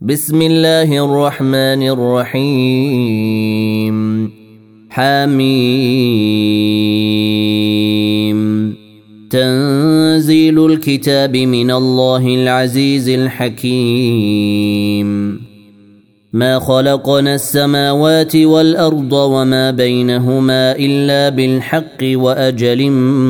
بسم الله الرحمن الرحيم. حميم. تنزيل الكتاب من الله العزيز الحكيم. ما خلقنا السماوات والأرض وما بينهما إلا بالحق وأجل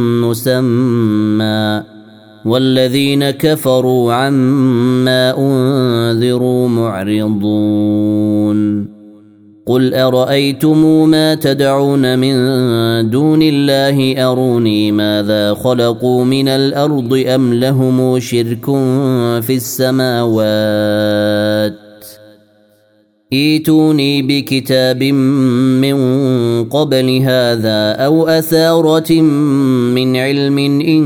مسمى، والذين كفروا عما أنذروا معرضون. قل أرأيتم ما تدعون من دون الله أروني ماذا خلقوا من الأرض أم لهم شرك في السماوات، ائتوني بكتاب من قبل هذا أو أثارة من علم إن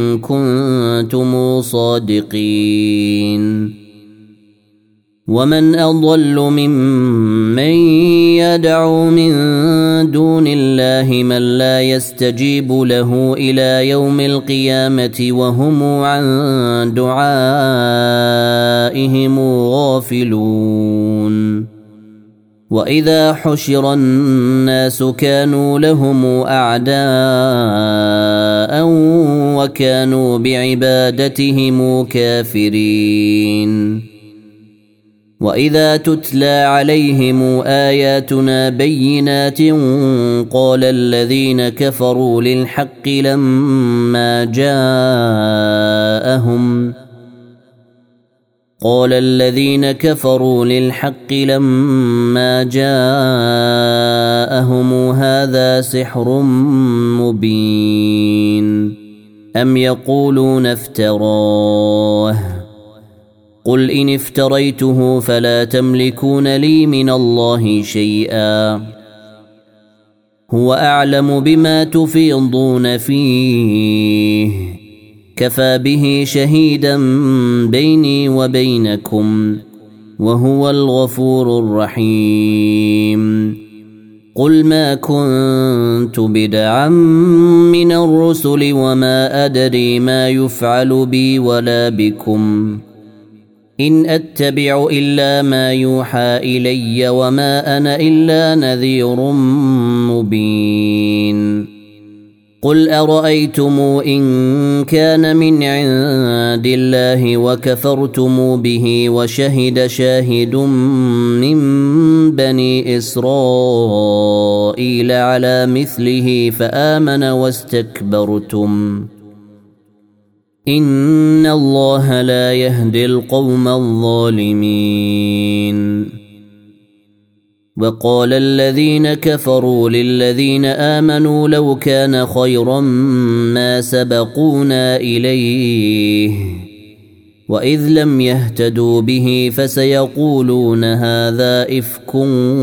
كنتم صادقين. ومن أضل ممن يدعو من دون الله من لا يستجيب له إلى يوم القيامة وهم عن دعائهم غافلون. وإذا حشر الناس كانوا لهم أعداء وكانوا بعبادتهم كافرين. وإذا تتلى عليهم آياتنا بينات قال الذين كفروا للحق لما جاءهم هذا سحر مبين أم يقولون افتراه، قل إن افتريته فلا تملكون لي من الله شيئا، هو أعلم بما تفيضون فيه، كفى به شهيدا بيني وبينكم وهو الغفور الرحيم. قل ما كنت بدعا من الرسل وما أدري ما يفعل بي ولا بكم، إن أتبع إلا ما يوحى إلي وما أنا إلا نذير مبين. قل أرأيتم إن كان من عند الله وكفرتم به وشهد شاهد من بني إسرائيل على مثله فآمن واستكبرتم، إن الله لا يهدي القوم الظالمين. وقال الذين كفروا للذين آمنوا لو كان خيرا ما سبقونا إليه، وإذ لم يهتدوا به فسيقولون هذا إفك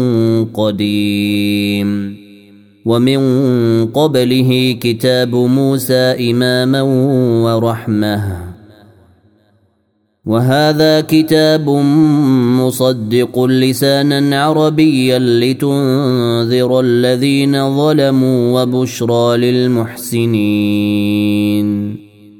قديم. ومن قبله كتاب موسى إماما ورحمة، وهذا كتاب مصدق لسانا عربيا لتنذر الذين ظلموا وبشرى للمحسنين.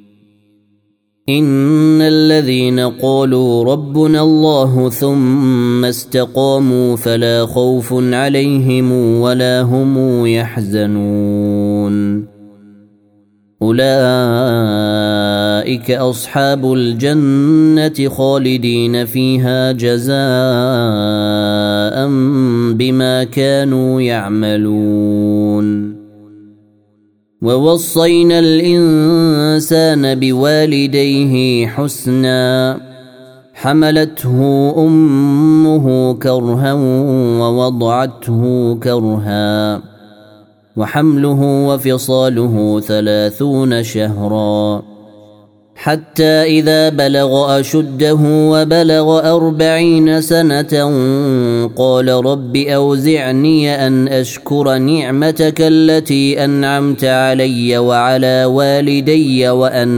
إن الذين قالوا ربنا الله ثم استقاموا فلا خوف عليهم ولا هم يحزنون، أولئك أصحاب الجنة خالدين فيها جزاء بما كانوا يعملون. ووصينا الإنسان بوالديه حسنا، حملته أمه كرها ووضعته كرها، وحمله وفصاله 30 شهرا، حتى إذا بلغ أشده وبلغ 40 سنة قال رب أوزعني أن أشكر نعمتك التي أنعمت علي وعلى والدي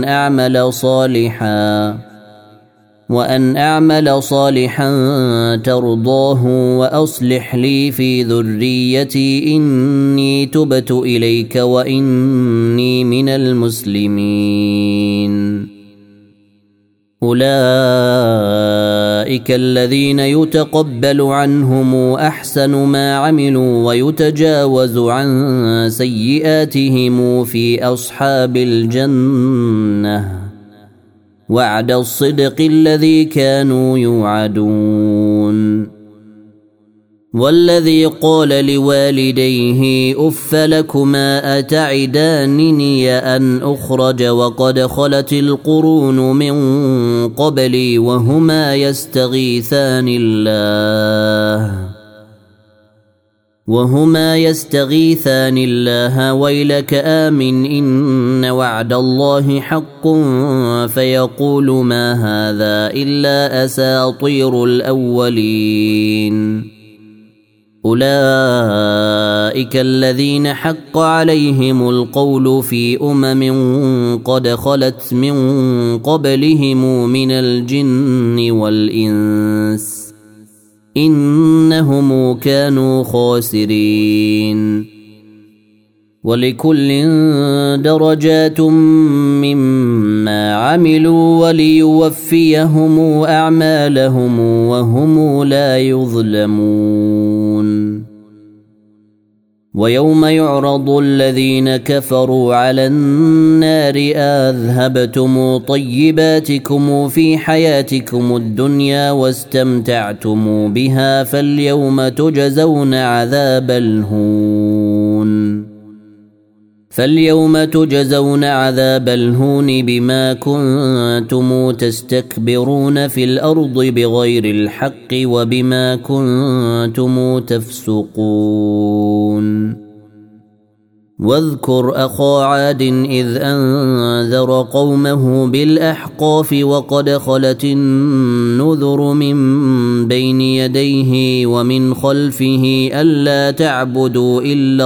وأن أعمل صالحا ترضاه وأصلح لي في ذريتي إني تبت إليك وإني من المسلمين. أولئك الذين يتقبل عنهم أحسن ما عملوا ويتجاوز عن سيئاتهم في أصحاب الجنة وعد الصدق الذي كانوا يوعدون. والذي قال لوالديه أف لكما أتعدانني أن أخرج وقد خلت القرون من قبلي وهما يستغيثان الله ويلك آمن إن وعد الله حق فيقول ما هذا إلا أساطير الأولين. أولئك الذين حق عليهم القول في قد خلت من قبلهم من الجن والإنس إنهم كانوا خاسرين. ولكل درجات مما عملوا وليوفيهم أعمالهم وهم لا يظلمون. ويوم يعرض الذين كفروا على النار أذهبتم طيباتكم في حياتكم الدنيا واستمتعتم بها فاليوم تجزون عذاب الهون بما كنتم تستكبرون في الأرض بغير الحق وبما كنتم تفسقون. واذكر أخا عاد إذ أنذر قومه بالأحقاف وقد خلت النذر من بين يديه ومن خلفه ألا تعبدوا إلا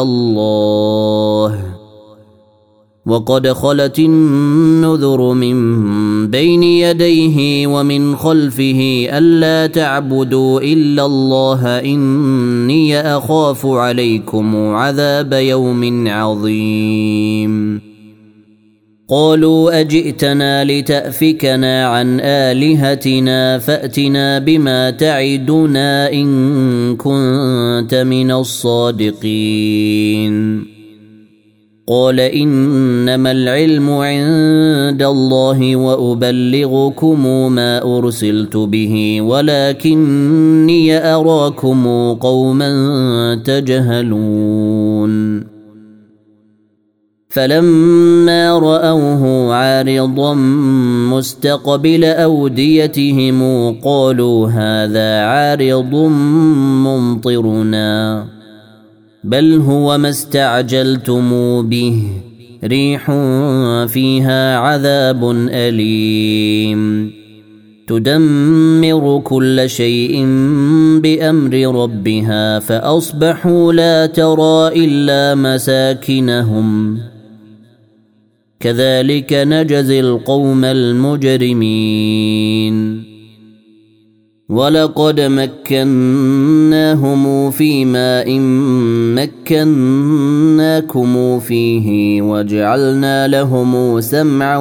الله إني أخاف عليكم عذاب يوم عظيم. قالوا أجئتنا لتأفكنا عن آلهتنا فأتنا بما تعدنا إن كنت من الصادقين. قال إنما العلم عند الله وأبلغكم ما أرسلت به ولكني أراكم قوما تجهلون. فلما رأوه عارضا مستقبل أوديتهم قالوا هذا عارض ممطرنا بل هو ما استعجلتم به ريح فيها عذاب أليم تدمر كل شيء بأمر ربها فأصبحوا لا ترى إلا مساكنهم كذلك نجزي القوم المجرمين. ولقد مكناهم في ماء مكناكم فيه وجعلنا لهم سمعا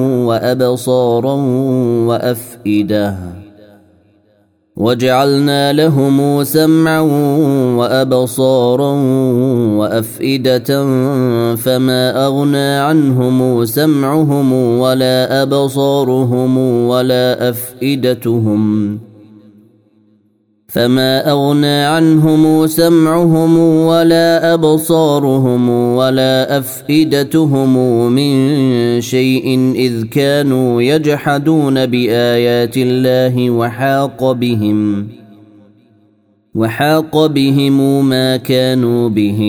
وأبصارا وأفئدة فما أغنى عنهم سمعهم ولا أبصارهم ولا أفئدتهم من شيء إذ كانوا يجحدون بآيات الله وحاق بهم ما كانوا به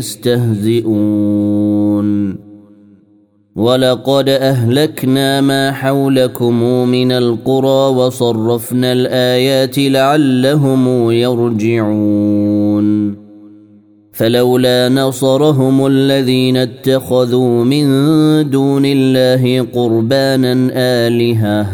يستهزئون. ولقد أهلكنا ما حولكم من القرى وصرفنا الآيات لعلهم يرجعون. فلولا نصرهم الذين اتخذوا من دون الله قربانا آلهة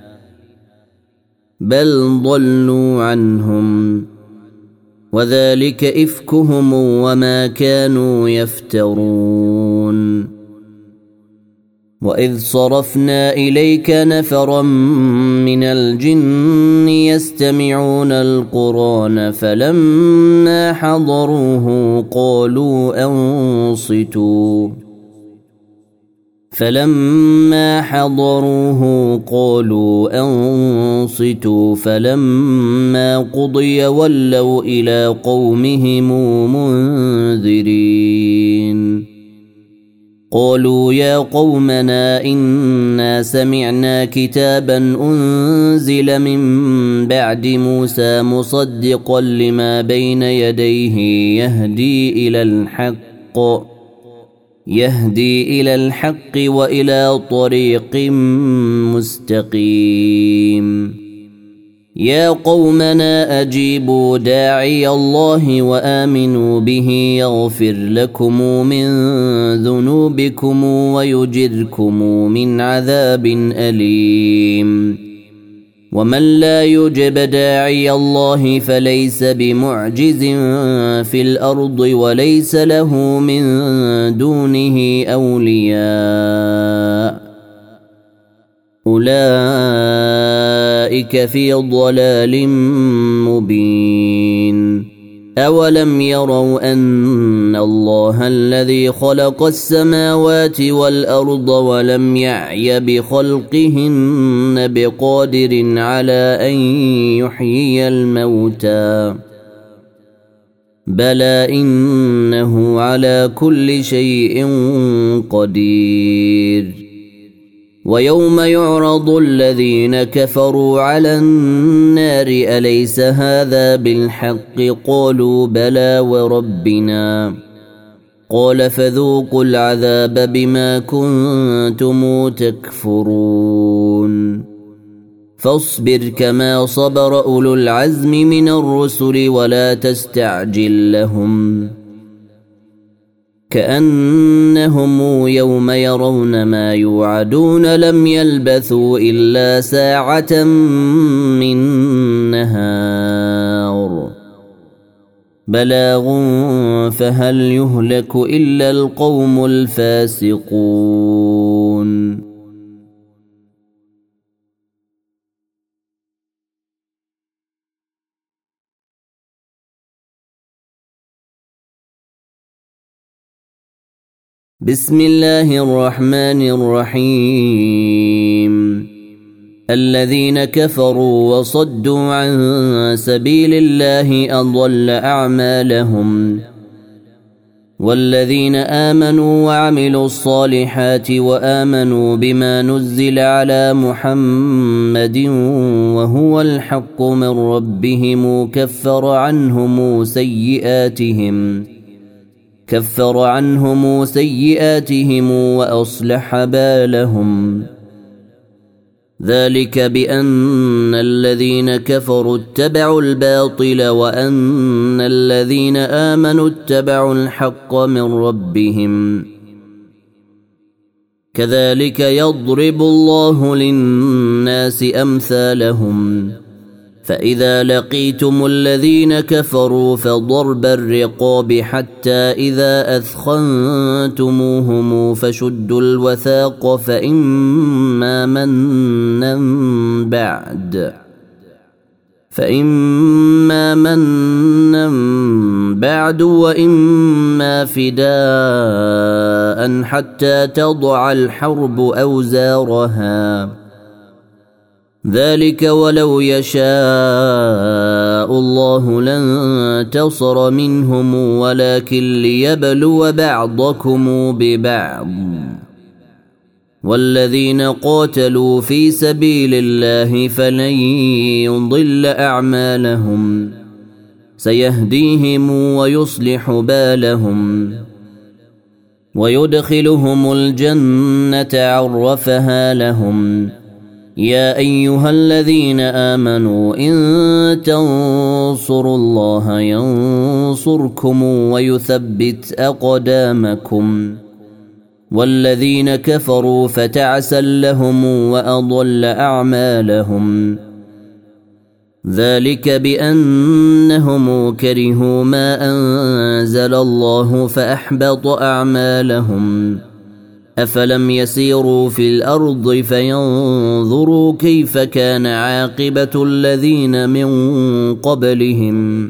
بل ضلوا عنهم وذلك إفكهم وما كانوا يفترون. وإذ صرفنا إليك نفرا من الجن يستمعون القرآن فلما حضروه قالوا أنصتوا فلما قضي ولوا إلى قومهم منذرين قالوا يا قومنا إنا سمعنا كتابا أنزل من بعد موسى مصدقا لما بين يديه يهدي إلى الحق وإلى طريق مستقيم يا قومنا أجيبوا داعي الله وآمنوا به يغفر لكم من ذنوبكم ويجركم من عذاب أليم ومن لا يجب داعي الله فليس بمعجز في الأرض وليس له من دونه أولياء أولئك في ضلال مبين أولم يروا أن الله الذي خلق السماوات والأرض ولم يعي بخلقهن بقادر على أن يحيي الموتى بلى إنه على كل شيء قدير ويوم يعرض الذين كفروا على النار أليس هذا بالحق قالوا بلى وربنا قال فذوقوا العذاب بما كنتم تكفرون فاصبر كما صبر أولو العزم من الرسل ولا تستعجل لهم كأنهم يوم يرون ما يوعدون لم يلبثوا إلا ساعة من نهار بلاغ فهل يهلك إلا القوم الفاسقون بسم الله الرحمن الرحيم الذين كفروا وصدوا عن سبيل الله أضل أعمالهم والذين آمنوا وعملوا الصالحات وآمنوا بما نزل على محمد وهو الحق من ربهم كفر عنهم سيئاتهم وأصلح بالهم ذلك بأن الذين كفروا اتبعوا الباطل وأن الذين آمنوا اتبعوا الحق من ربهم كذلك يضرب الله للناس أمثالهم فإذا لقيتم الذين كفروا فضرب الرقاب حتى إذا أثخنتموهم فشدوا الوثاق فإما منا بعد وإما فداء حتى تضع الحرب أوزارها ذلك ولو يشاء الله لانتصر منهم ولكن ليبلو بعضكم ببعض والذين قاتلوا في سبيل الله فلن يضل أعمالهم سيهديهم ويصلح بالهم ويدخلهم الجنة عرفها لهم يا أيها الذين آمنوا إن تنصروا الله ينصركم ويثبت أقدامكم والذين كفروا فتعسا لهم وأضل أعمالهم ذلك بأنهم كرهوا ما أنزل الله فأحبط أعمالهم أفلم يسيروا في الأرض فينظروا كيف كان عاقبة الذين من قبلهم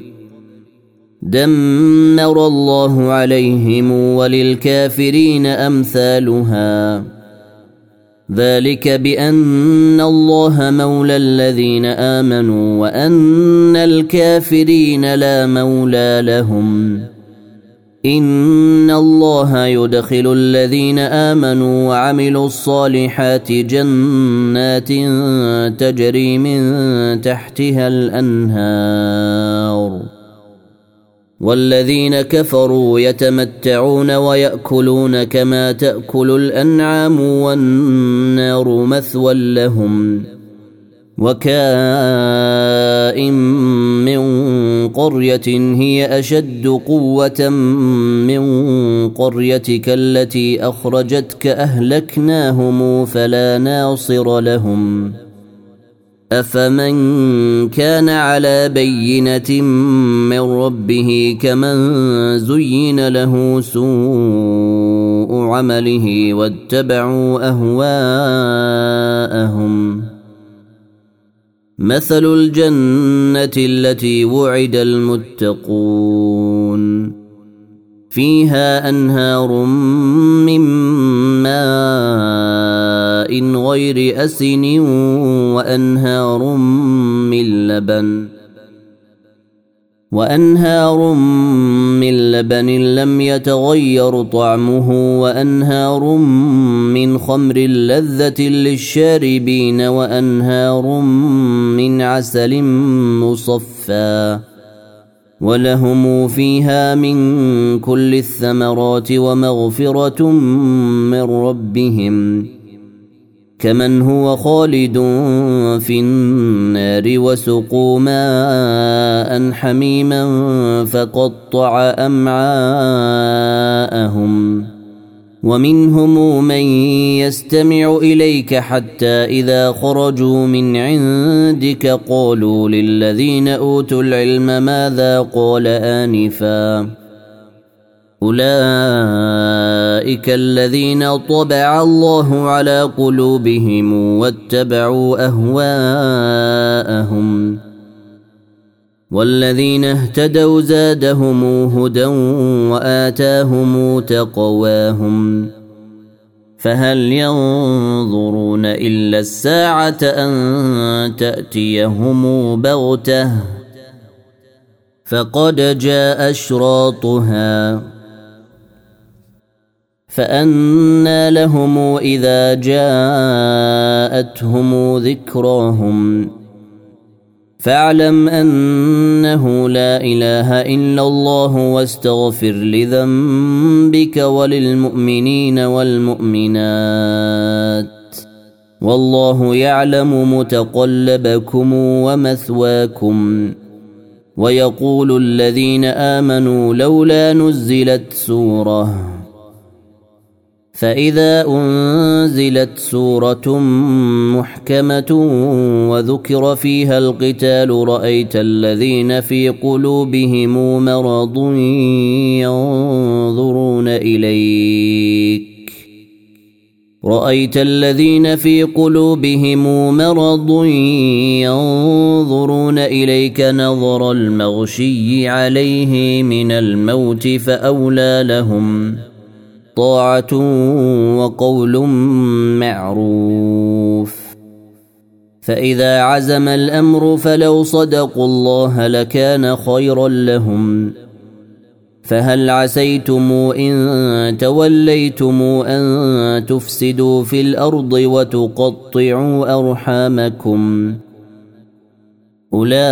دمر الله عليهم وللكافرين أمثالها ذلك بأن الله مولى الذين آمنوا وأن الكافرين لا مولى لهم إن الله يدخل الذين آمنوا وعملوا الصالحات جنات تجري من تحتها الأنهار والذين كفروا يتمتعون ويأكلون كما تأكل الأنعام والنار مثوى لهم وكائن من قرية هي أشد قوة من قريتك التي أخرجتك أهلكناهم فلا ناصر لهم أفمن كان على بينة من ربه كمن زين له سوء عمله واتبعوا أهواءهم مثل الجنة التي وعد المتقون فيها أنهار من ماء غير أسن وأنهار من لبن لم يتغير طعمه وأنهار من خمر لذة للشاربين وأنهار من عسل مصفى ولهم فيها من كل الثمرات ومغفرة من ربهم كمن هو خالد في النار وسقوا ماء حميما فقطع أمعاءهم ومنهم من يستمع إليك حتى إذا خرجوا من عندك قالوا للذين أوتوا العلم ماذا قال آنفا أولئك الذين طبع الله على قلوبهم واتبعوا أهواءهم والذين اهتدوا زادهم هدى وآتاهم تقواهم فهل ينظرون إلا الساعة أن تأتيهم بغتة فقد جاء أشراطها فأنى لهم إذا جاءتهم ذكراهم فاعلم أنه لا إله إلا الله واستغفر لذنبك وللمؤمنين والمؤمنات والله يعلم متقلبكم ومثواكم ويقول الذين آمنوا لولا نزلت سورة فإذا أنزلت سورة محكمة وذكر فيها القتال رأيت الذين في قلوبهم مرض ينظرون إليك نظر المغشي عليه من الموت فأولى لهم طاعة وقول معروف فإذا عزم الأمر فلو صدقوا الله لكان خيرا لهم فهل عسيتم إن توليتم أن تفسدوا في الأرض وتقطعوا أرحامكم أولئك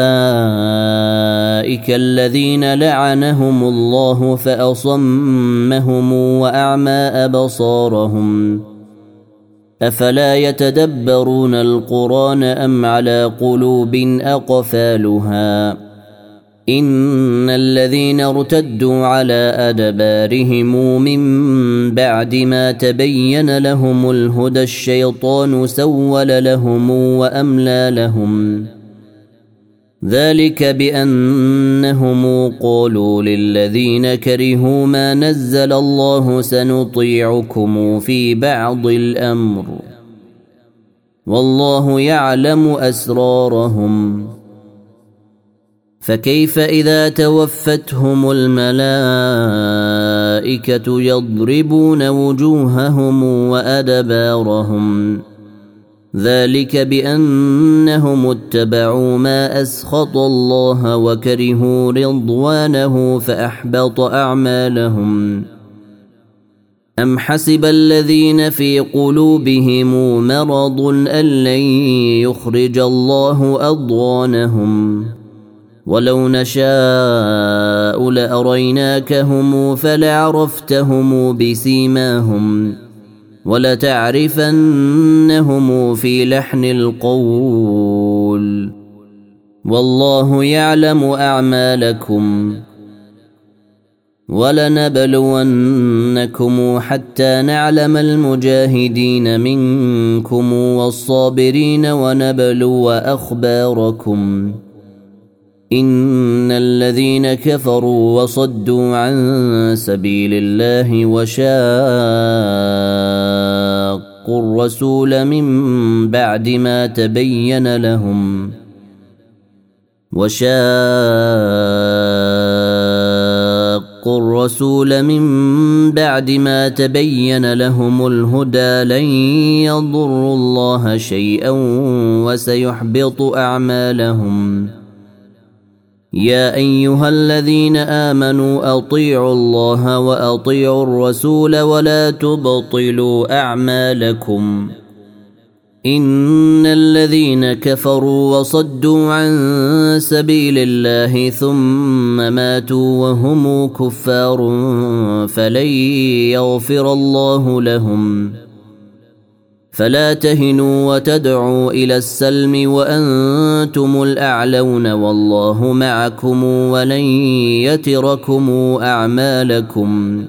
الذين لعنهم الله فأصمهم وأعمى أبصارهم أفلا يتدبرون القرآن أم على قلوب أقفالها إن الذين ارتدوا على أدبارهم من بعد ما تبين لهم الهدى الشيطان سول لهم وأملى لهم ذلك بأنهم قالوا للذين كرهوا ما نزل الله سنطيعكم في بعض الأمر والله يعلم أسرارهم فكيف إذا توفتهم الملائكة يضربون وجوههم وأدبارهم ذلك بأنهم اتبعوا ما أسخط الله وكرهوا رضوانه فأحبط أعمالهم أم حسب الذين في قلوبهم مرض أن لن يخرج الله أضغانهم ولو نشاء لأريناكهم فلعرفتهم بسيماهم ولتعرفنهم في لحن القول والله يعلم أعمالكم ولنبلونكم حتى نعلم المجاهدين منكم والصابرين ونبلو أخباركم إن الذين كفروا وصدوا عن سبيل الله وشاقوا الرسول من بعد ما تبين لهم الهدى لن يضروا الله شيئا وسيحبط أعمالهم يا أيها الذين آمنوا أطيعوا الله وأطيعوا الرسول ولا تبطلوا أعمالكم إن الذين كفروا وصدوا عن سبيل الله ثم ماتوا وهم كفار فلن يغفر الله لهم فلا تهنوا وتدعوا إلى السلم وأنتم الأعلون والله معكم ولن يتركم أعمالكم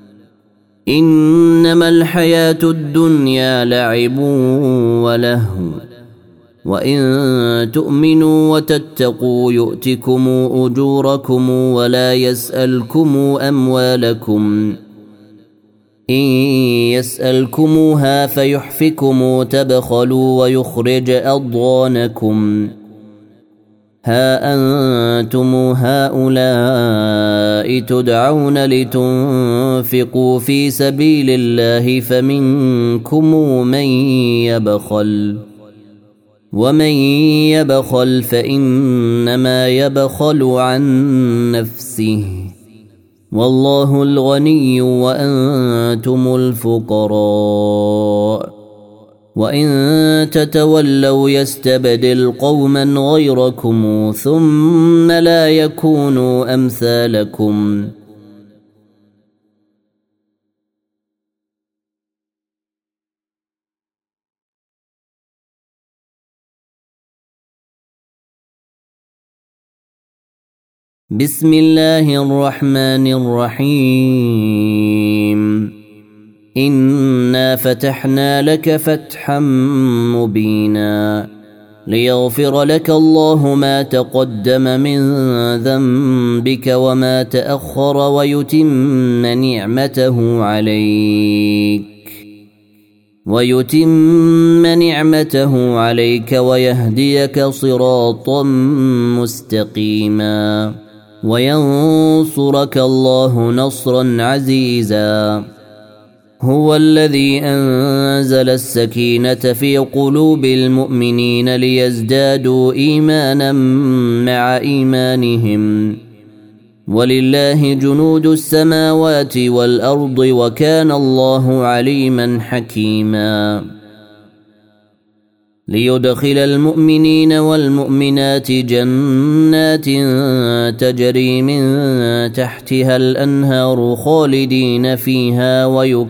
إنما الحياة الدنيا لعب ولهو وإن تؤمنوا وتتقوا يؤتكم أجوركم ولا يسألكم أموالكم إن يسألكموها فيحفكم تبخلوا ويخرج أضغانكم ها أنتم هؤلاء تدعون لتنفقوا في سبيل الله فمنكم من يبخل ومن يبخل فإنما يبخل عن نفسه والله الغني وأنتم الفقراء وإن تتولوا يستبدل قوما غيركم ثم لا يكونوا أمثالكم بسم الله الرحمن الرحيم إنا فتحنا لك فتحا مبينا ليغفر لك الله ما تقدم من ذنبك وما تأخر ويتم نعمته عليك ويهديك صراطا مستقيما وينصرك الله نصرا عزيزا هو الذي أنزل السكينة في قلوب المؤمنين ليزدادوا إيمانا مع إيمانهم ولله جنود السماوات والأرض وكان الله عليما حكيما ليدخل المؤمنين والمؤمنات جنات تجري من تحتها الأنهار خالدين فيها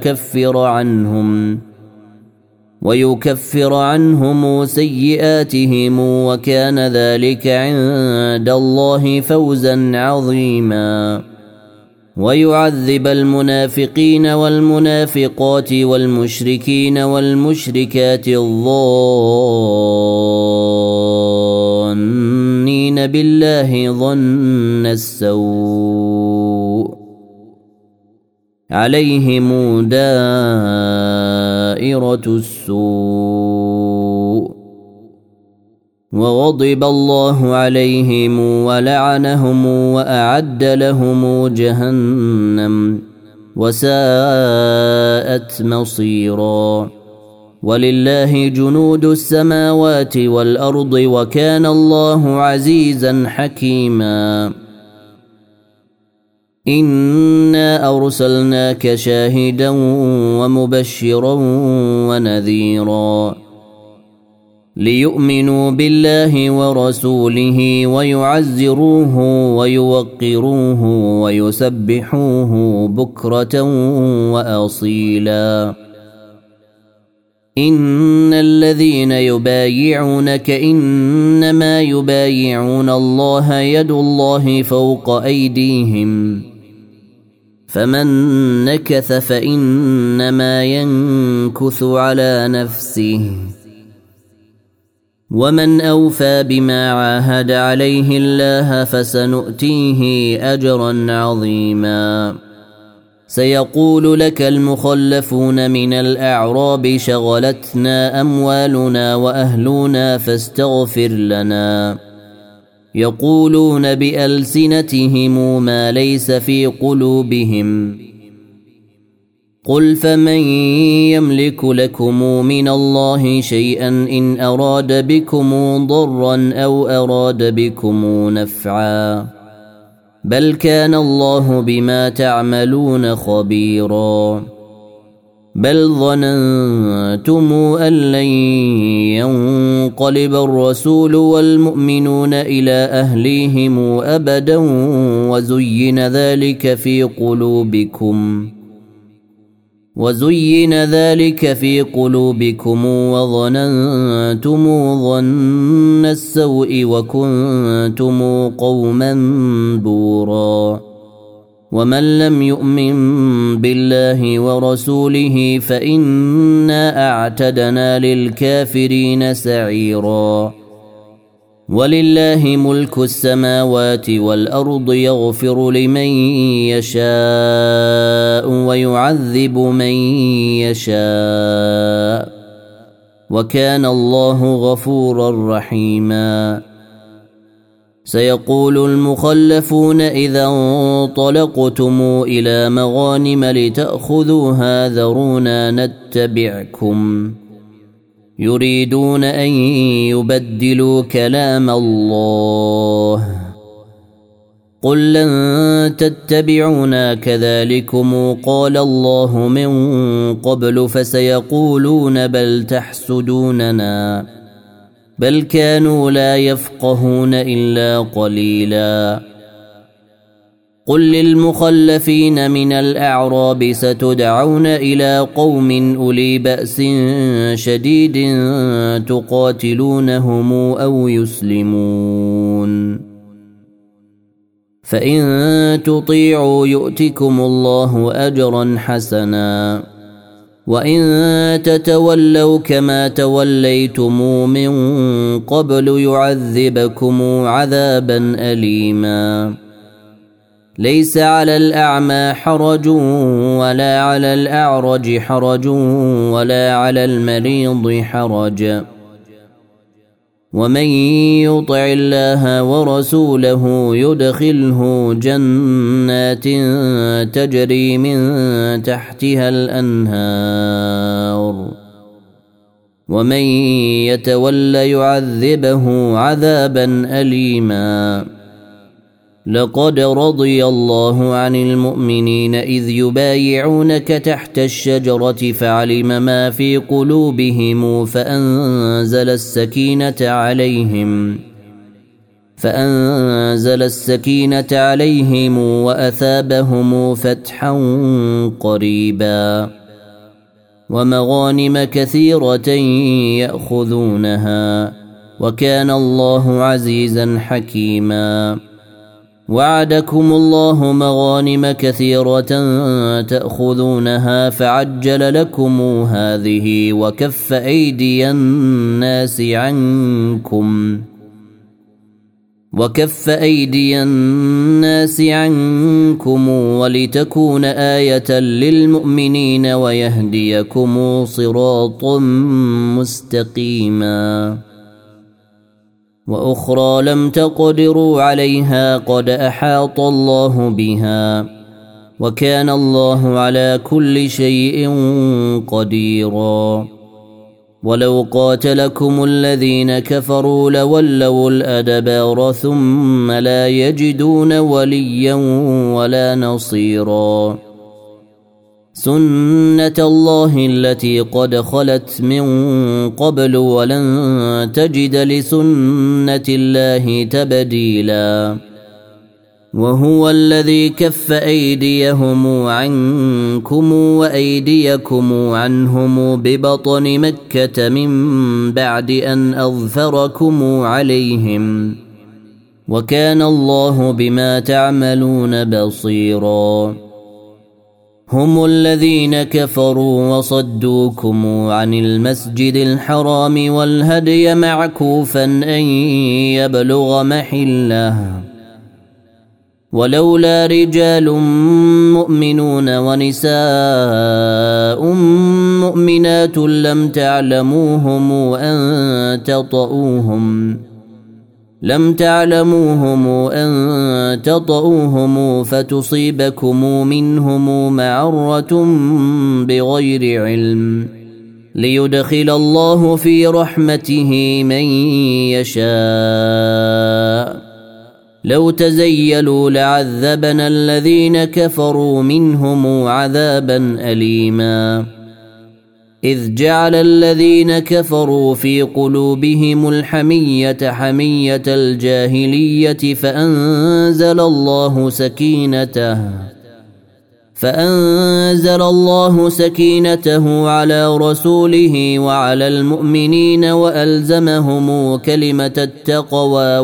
ويكفر عنهم سيئاتهم وكان ذلك عند الله فوزا عظيما ويعذب المنافقين والمنافقات والمشركين والمشركات الظانين الظالمين بالله ظن السوء عليهم دائرة السوء وغضب الله عليهم ولعنهم وأعد لهم جهنم وساءت مصيرا ولله جنود السماوات والأرض وكان الله عزيزا حكيما إنا أرسلناك شاهدا ومبشرا ونذيرا ليؤمنوا بالله ورسوله ويعزروه ويوقروه ويسبحوه بكرة وأصيلا إن الذين يبايعونك إنما يبايعون الله يد الله فوق أيديهم فمن نكث فإنما ينكث على نفسه ومن أوفى بما عاهد عليه الله فسنؤتيه أجرا عظيما سيقول لك المخلفون من الأعراب شغلتنا أموالنا وأهلنا فاستغفر لنا يقولون بألسنتهم ما ليس في قلوبهم قل فمن يملك لكم من الله شيئا إن أراد بكم ضرا أو أراد بكم نفعا بل كان الله بما تعملون خبيرا بل ظننتم أن لن ينقلب الرسول والمؤمنون إلى أهليهم أبدا وزين ذلك في قلوبكم وظننتم ظن السوء وكنتم قوما بورا ومن لم يؤمن بالله ورسوله فإنا أعتدنا للكافرين سعيرا ولله ملك السماوات والأرض يغفر لمن يشاء ويعذب من يشاء وكان الله غفورا رحيما سيقول المخلفون إذا انطلقتم إلى مغانم لتأخذوها ذرونا نتبعكم يريدون أن يبدلوا كلام الله قل لن تتبعونا كذلكم قال الله من قبل فسيقولون بل تحسدوننا بل كانوا لا يفقهون إلا قليلا قل للمخلفين من الأعراب ستدعون إلى قوم أولي بأس شديد تقاتلونهم أو يسلمون فإن تطيعوا يؤتكم الله أجرا حسنا وإن تتولوا كما توليتم من قبل يعذبكم عذابا أليما ليس على الأعمى حرج ولا على الأعرج حرج ولا على المريض حرج ومن يطع الله ورسوله يدخله جنات تجري من تحتها الأنهار ومن يتول يعذبه عذابا أليما لقد رضي الله عن المؤمنين إذ يبايعونك تحت الشجرة فعلم ما في قلوبهم فأنزل السكينة عليهم وأثابهم فتحا قريبا ومغانم كثيرة يأخذونها وكان الله عزيزا حكيما وعدكم الله مغانم كثيرة تأخذونها فعجل لكم هذه وكف أيدي الناس عنكم وكف أيدي الناس عنكم ولتكون آية للمؤمنين ويهديكم صراطا مستقيما وأخرى لم تقدروا عليها قد أحاط الله بها وكان الله على كل شيء قديرا ولو قاتلكم الذين كفروا لولوا الأدبار ثم لا يجدون وليا ولا نصيرا سنة الله التي قد خلت من قبل ولن تجد لسنة الله تبديلا وهو الذي كف أيديهم عنكم وأيديكم عنهم ببطن مكة من بعد أن أظفركم عليهم وكان الله بما تعملون بصيرا هم الذين كفروا وصدوكم عن المسجد الحرام والهدي معكوفا أن يبلغ محله ولولا رجال مؤمنون ونساء مؤمنات لم تعلموهم أن تطؤوهم فتصيبكم منهم معرة بغير علم ليدخل الله في رحمته من يشاء لو تزيلوا لعذبنا الذين كفروا منهم عذابا أليما إذ جعل الذين كفروا في قلوبهم الحمية حمية الجاهلية فأنزل الله سكينته على رسوله وعلى المؤمنين وألزمهم كلمة التقوى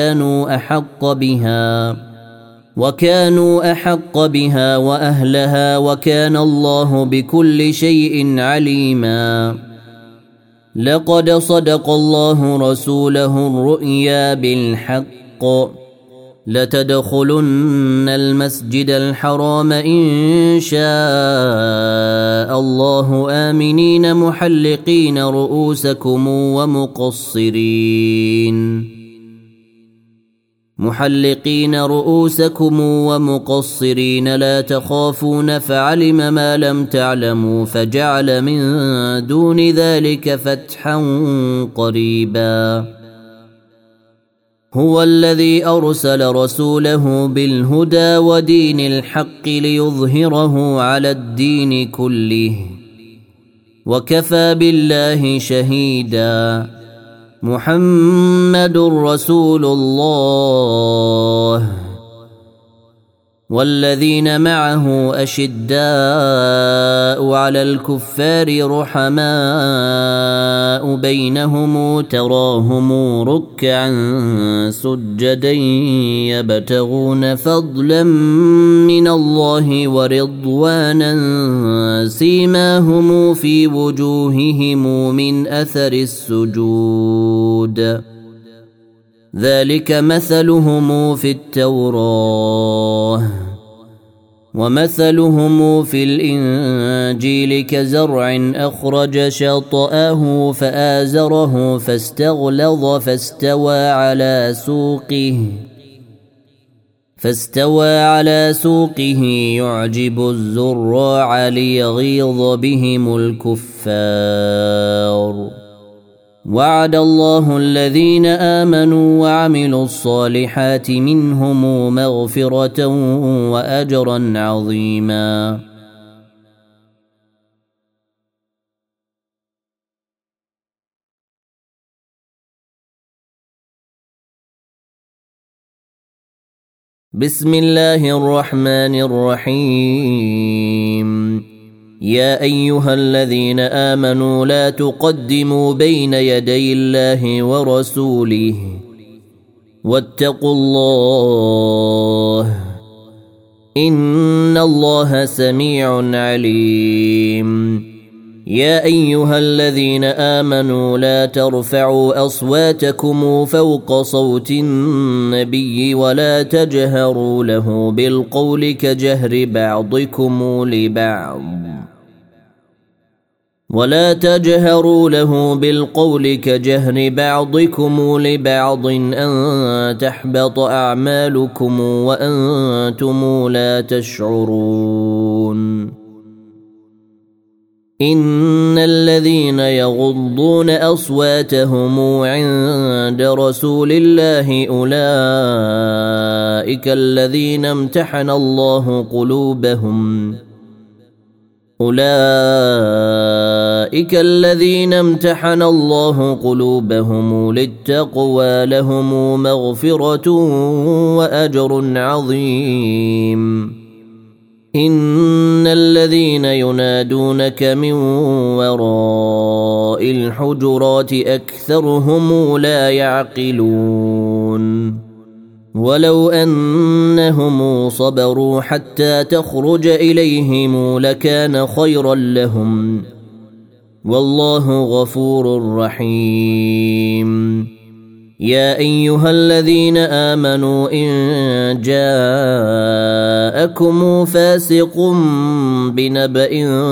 وكانوا أحق بها وأهلها وكان الله بكل شيء عليما لقد صدق الله رسوله الرؤيا بالحق لتدخلن المسجد الحرام إن شاء الله آمنين محلقين رؤوسكم ومقصرين لا تخافون فعلم ما لم تعلموا فجعل من دون ذلك فتحا قريبا هو الذي أرسل رسوله بالهدى ودين الحق ليظهره على الدين كله وكفى بالله شهيدا محمد رسول الله والذين معه أشداء على الكفار رحماء بينهم تراهم ركعا سجدا يبتغون فضلا من الله ورضوانا سيماهم في وجوههم من أثر السجود ذلك مثلهم في التوراة ومثلهم في الإنجيل كزرع أخرج شطأه فآزره فاستغلظ فاستوى على سوقه يعجب الزراع ليغيظ بهم الكفار وعد الله الذين آمنوا وعملوا الصالحات منهم مغفرة وأجرا عظيما بسم الله الرحمن الرحيم يا أيها الذين آمنوا لا تقدموا بين يدي الله ورسوله واتقوا الله إن الله سميع عليم يا أيها الذين آمنوا لا ترفعوا أصواتكم فوق صوت النبي ولا تجهروا له بالقول كجهر بعضكم لبعض أن تحبط أعمالكم وأنتم لا تشعرون إن الذين يغضون أصواتهم عند رسول الله أولئك الذين امتحن الله قلوبهم للتقوى لهم مغفرة وأجر عظيم إن الذين ينادونك من وراء الحجرات أكثرهم لا يعقلون ولو أنهم صبروا حتى تخرج إليهم لكان خيرا لهم والله غفور رحيم يا أيها الذين آمنوا إن جاءكم فاسق بنبأ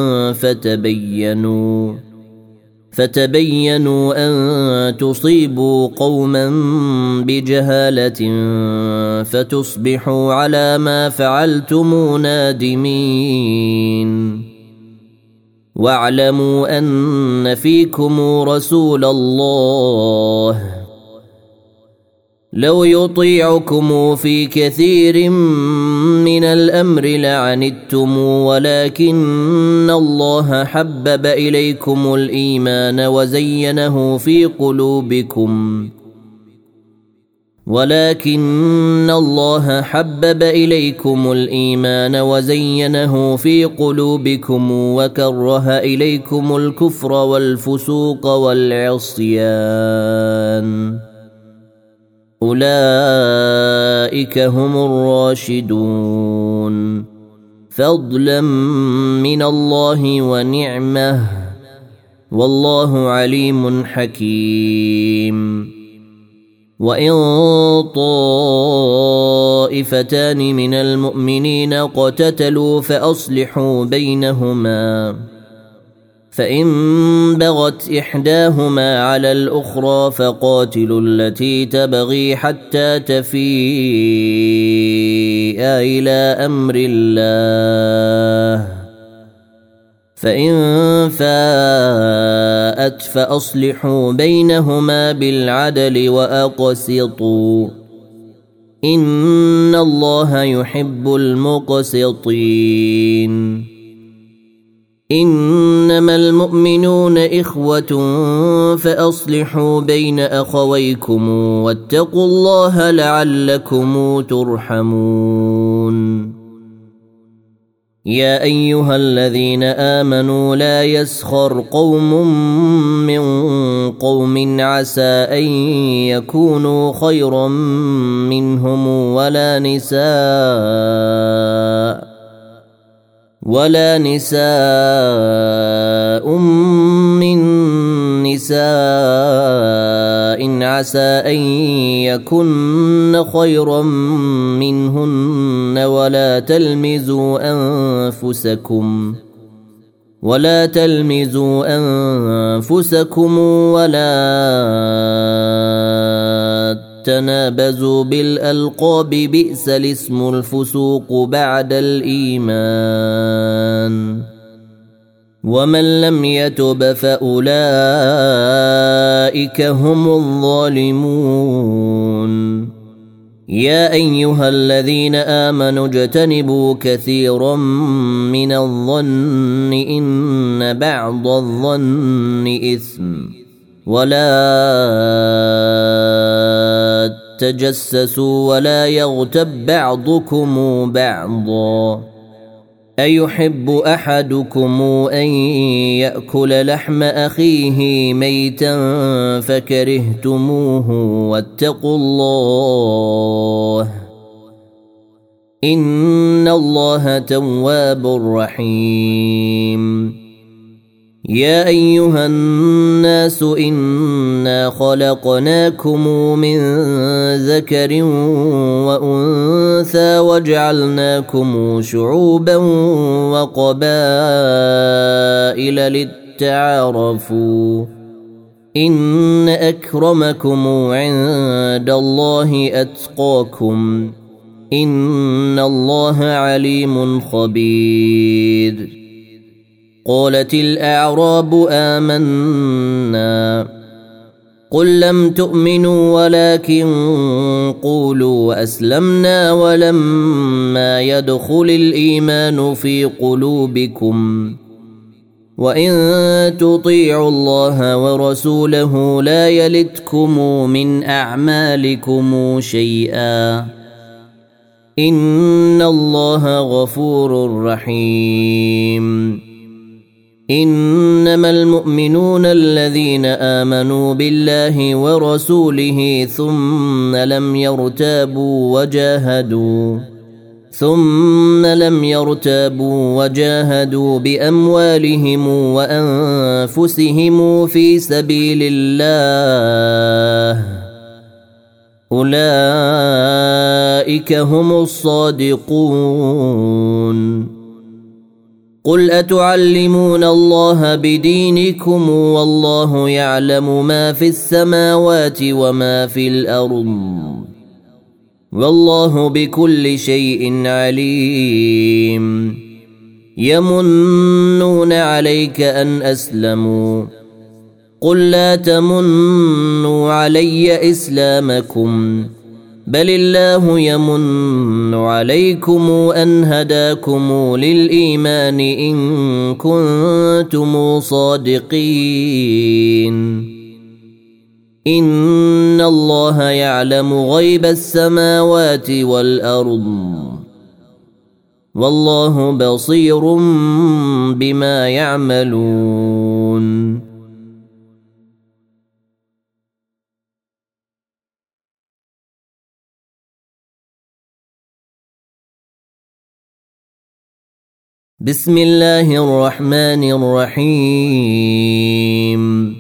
فتبينوا أن تصيبوا قوما بجهالة فتصبحوا على ما فعلتم نادمين واعلموا أن فيكم رسول الله لو يطيعكم في كثير من الأمر لعنتم ولكن الله حبب إليكم الإيمان وزينه في قلوبكم وكره إليكم الكفر والفسوق والعصيان أولئك هم الراشدون فضلا من الله ونعمه والله عليم حكيم وإن طائفتان من المؤمنين اقتتلوا فأصلحوا بينهما فإن بغت إحداهما على الأخرى فقاتلوا التي تبغي حتى تفيء إلى أمر الله فإن فاءت فأصلحوا بينهما بالعدل وأقسطوا إن الله يحب المقسطين إنما المؤمنون إخوة فأصلحوا بين أخويكم واتقوا الله لعلكم ترحمون يا أيها الذين آمنوا لا يسخر قوم من قوم عسى أن يكونوا خيرا منهم ولا نساء من نساء عسى أن يكن خيرا منهن ولا تلمزوا أنفسكم ولا تنابزوا بالألقاب بئس الاسم الفسوق بعد الإيمان ومن لم يتب فأولئك هم الظالمون يا أيها الذين آمنوا اجتنبوا كثيرا من الظن إن بعض الظن إثم ولا تجسسوا ولا يغتب بعضكم بعضا أيحب أحدكم أن يأكل لحم أخيه ميتا فكرهتموه واتقوا الله إن الله تواب رحيم يا أيها الناس إنا خلقناكم من ذكر وأنثى وجعلناكم شعوبا وقبائل لتعارفوا إن أكرمكم عند الله أتقاكم إن الله عليم خبير. قالت الأعراب آمنا قل لم تؤمنوا ولكن قولوا أسلمنا ولما يدخل الإيمان في قلوبكم وإن تطيعوا الله ورسوله لا يلتكم من أعمالكم شيئا إن الله غفور رحيم. إنما المؤمنون الذين آمنوا بالله ورسوله ثم لم يرتابوا وجاهدوا بأموالهم وأنفسهم في سبيل الله أولئك هم الصادقون. قل أتعلمون الله بدينكم والله يعلم ما في السماوات وما في الأرض والله بكل شيء عليم. يمنون عليك أن أسلموا قل لا تمنوا علي إسلامكم بل الله يمن عليكم أن هداكم للإيمان إن كنتم صادقين. إن الله يعلم غيب السماوات والأرض والله بصير بما يعملون. بسم الله الرحمن الرحيم.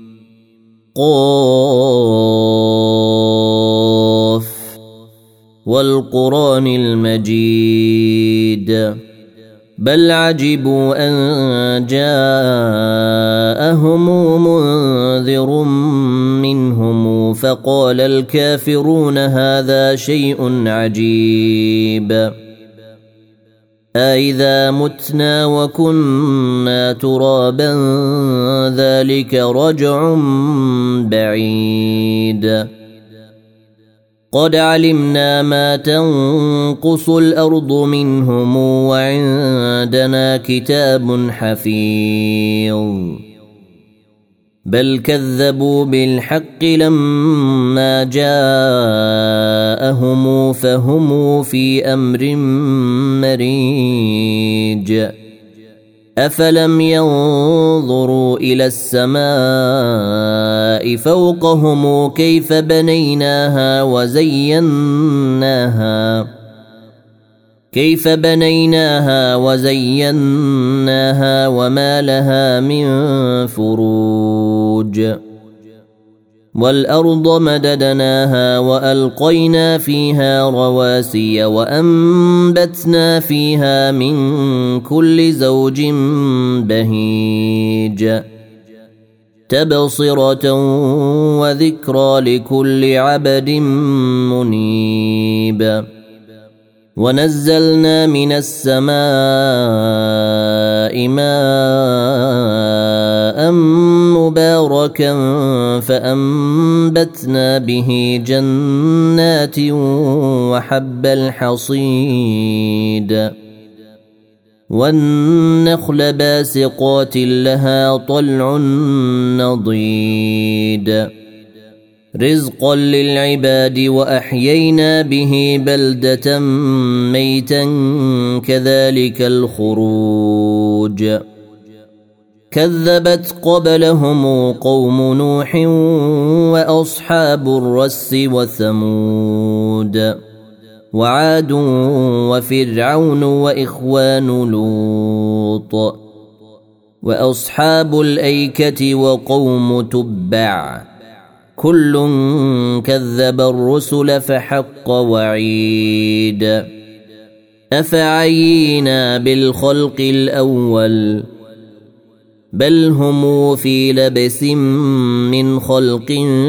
قاف والقرآن المجيد بل عجبوا أن جاءهم منذر منهم فقال الكافرون هذا شيء عجيب أإذا متنا وكنا ترابا ذلك رجع بعيد. قد علمنا ما تنقص الأرض منهم وعندنا كتاب حفيظ بل كذبوا بالحق لما جاءهم فهم في أمر مريج. أفلم ينظروا إلى السماء فوقهم كيف بنيناها وزيناها وما لها من فروج. والأرض مددناها وألقينا فيها رواسي وأنبتنا فيها من كل زوج بهيج تبصرة وذكرى لكل عبد منيب. ونزلنا من السماء ماء مباركا فأنبتنا به جنات وحب الحصيد والنخل باسقات لها طلع نضيد رزقا للعباد وأحيينا به بلدة ميتا كذلك الخروج. كذبت قبلهم قوم نوح وأصحاب الرس وثمود وعاد وفرعون وإخوان لوط وأصحاب الأيكة وقوم تبع كل كذب الرسل فحق وعيد أفعينا بالخلق الأول بل هم في لبس من خلق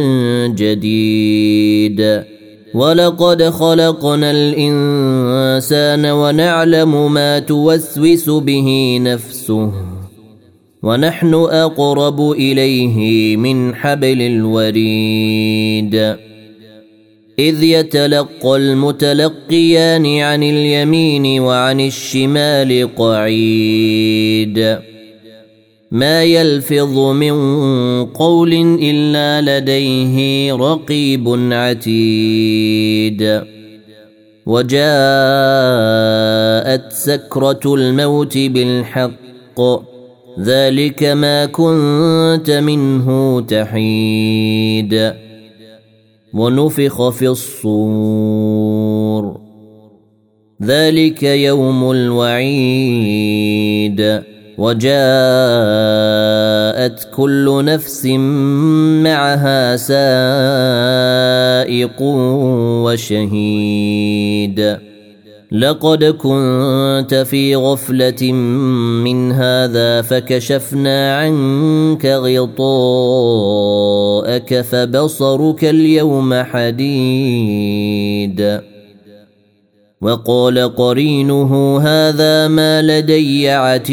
جديد ولقد خلقنا الإنسان ونعلم ما توسوس به نفسه ونحن أقرب إليه من حبل الوريد إذ يتلقى المتلقيان عن اليمين وعن الشمال قعيد ما يلفظ من قول إلا لديه رقيب عتيد وجاءت سكرة الموت بالحق ذلك ما كنت منه تحيد ونفخ في الصور ذلك يوم الوعيد وجاءت كل نفس معها سائق وشهيد لقد كنت في غفلة من هذا فكشفنا عنك غطاءك فبصرك اليوم حديد وقال قرينه هذا ما لدي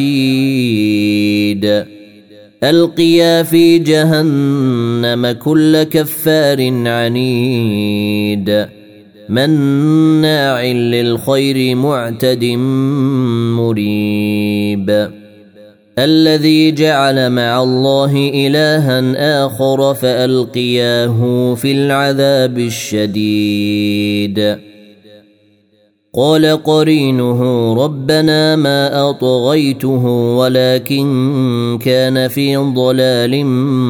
عتيد ألقيا في جهنم كل كفار عنيد مناع للخير معتد مريب الذي جعل مع الله إلها آخر فألقياه في العذاب الشديد قال قرينه ربنا ما أطغيته ولكن كان في ضلال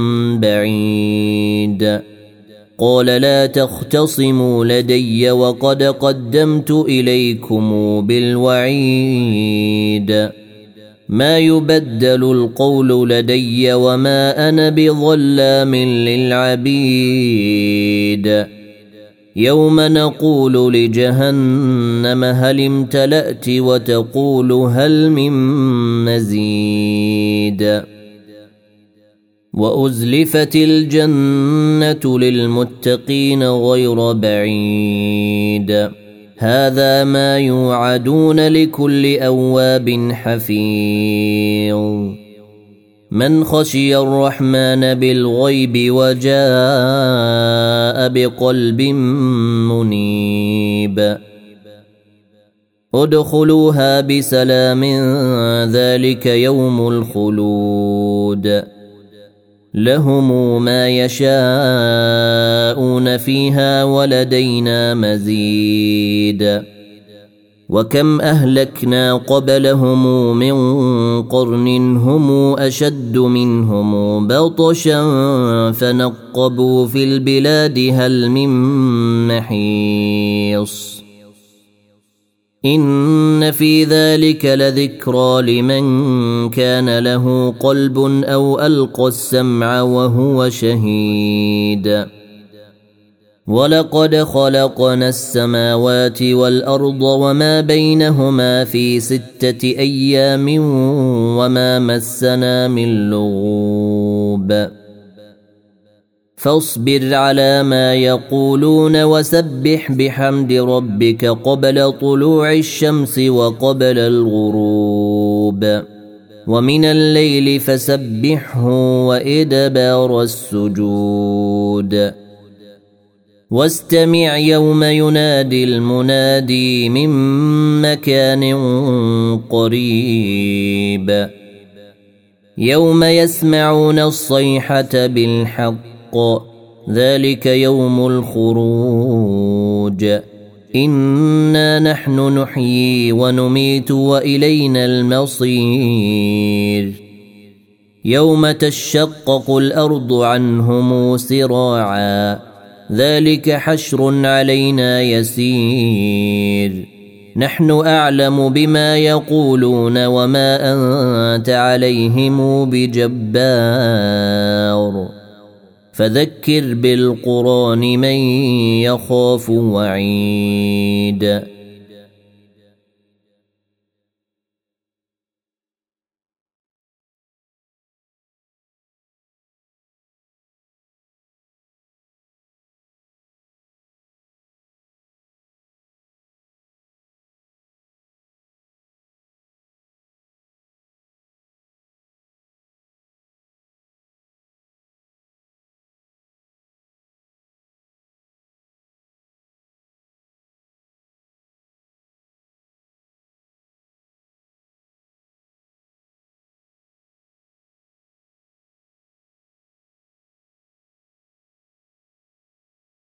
بعيد قال لا تختصموا لدي وقد قدمت إليكم بالوعيد ما يبدل القول لدي وما أنا بظلام للعبيد يوم نقول لجهنم هل امتلأت وتقول هل من مزيد وأزلفت الجنة للمتقين غير بعيد هذا ما يوعدون لكل أواب حفيظ من خشي الرحمن بالغيب وجاء بقلب منيب ادخلوها بسلام ذلك يوم الخلود لهم ما يشاءون فيها ولدينا مزيد وكم أهلكنا قبلهم من قرن هم أشد منهم بطشا فنقبوا في البلاد هل من محيص إن في ذلك لذكرى لمن كان له قلب أو ألقى السمع وهو شهيد ولقد خلقنا السماوات والأرض وما بينهما في 6 أيام وما مسنا من لغوب فاصبر على ما يقولون وسبح بحمد ربك قبل طلوع الشمس وقبل الغروب ومن الليل فسبحه وإدبار السجود واستمع يوم ينادي المنادي من مكان قريب يوم يسمعون الصيحة بالحق ذلك يوم الخروج إنا نحن نحيي ونميت وإلينا المصير يوم تشقق الأرض عنهم سراعا ذلك حشر علينا يسير نحن أعلم بما يقولون وما أنت عليهم بجبار فذكر بالقرآن من يخاف وعيد